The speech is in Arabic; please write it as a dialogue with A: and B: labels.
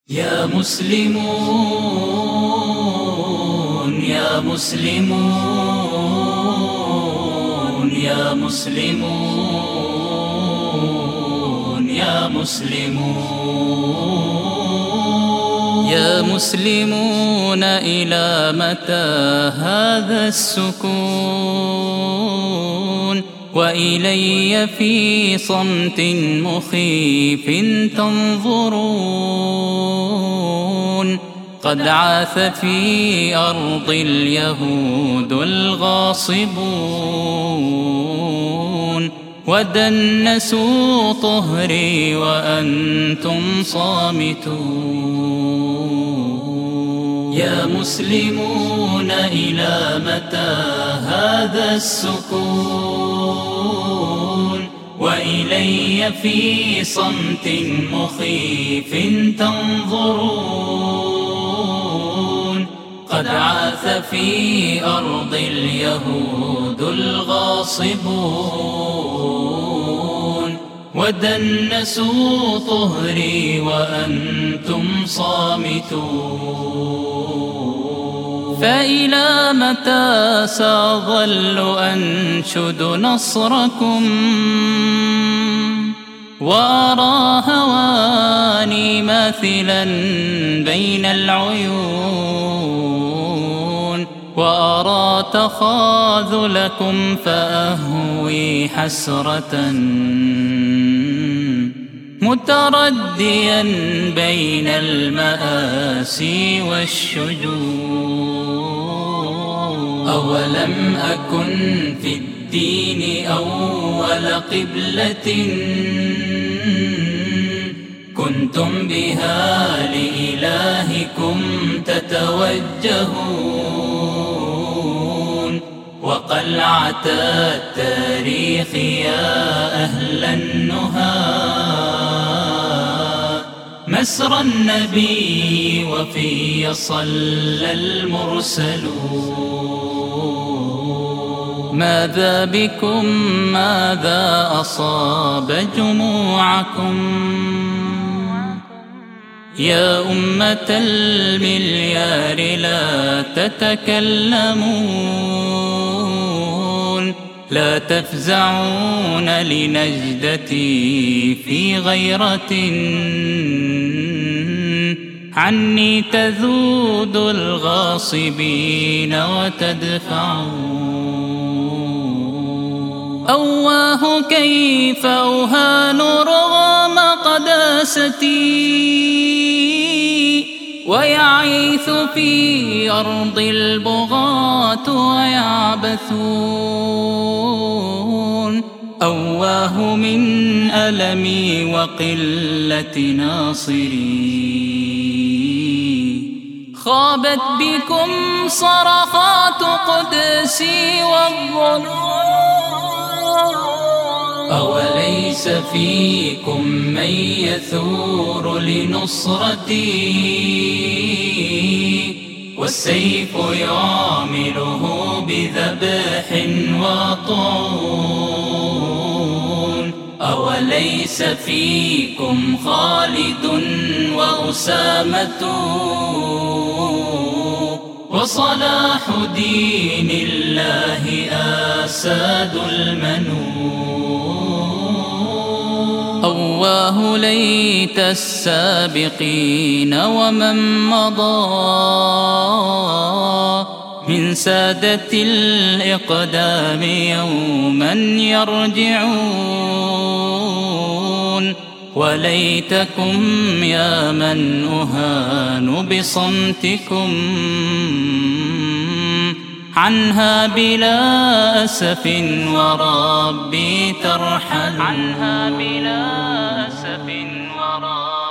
A: يا مسلمون يا مسلمون يا مسلمون يا مسلمون يا مسلمون إلى متى هذا السكون وإلي في صمت مخيف تنظرون قد عاث في أرض اليهود الغاصبون ودنسوا طهري وأنتم صامتون يا مسلمون إلى متى هذا السكون وإلي في صمت مخيف تنظرون قد عاث في أرض اليهود الغاصبون ودنسوا طهري وأنتم صامتون فإلى متى سأظل أنشد نصركم وأرى هواني ماثلا بين العيون وأرى تخاذلكم فأهوي حسرة مترديا بين المآسي والشجون أولم أكن في الدين أول قبلة كنتم بها لإلهكم تتوجهون وقلعة التاريخ يا أهل النهى مسرى النبي وفي صلى المرسلون ماذا بكم ماذا أصاب جموعكم يا أمة المليار لا تتكلمون لا تفزعون لنجدتي في غيرة عني تذود الغاصبين وتدفعون أواه كيف أوهان رغم قداستي ويعيث في أرض البغاة ويعبثون أواه من ألمي وقلة ناصري خابت بكم صرخات قدسي والظنون أوليس فيكم من يثور لنصرتي والسيف يعامله بذبح وطعون أوليس فيكم خالد وأسامة وصلاح دين الله آساد المنون أواه ليت السابقين ومن مضى من سادة الإقدام يوما يرجعون وليتكم يا من أهان بصمتكم عنها بلا أسف وربي ترحل عنها بلا أسف وربي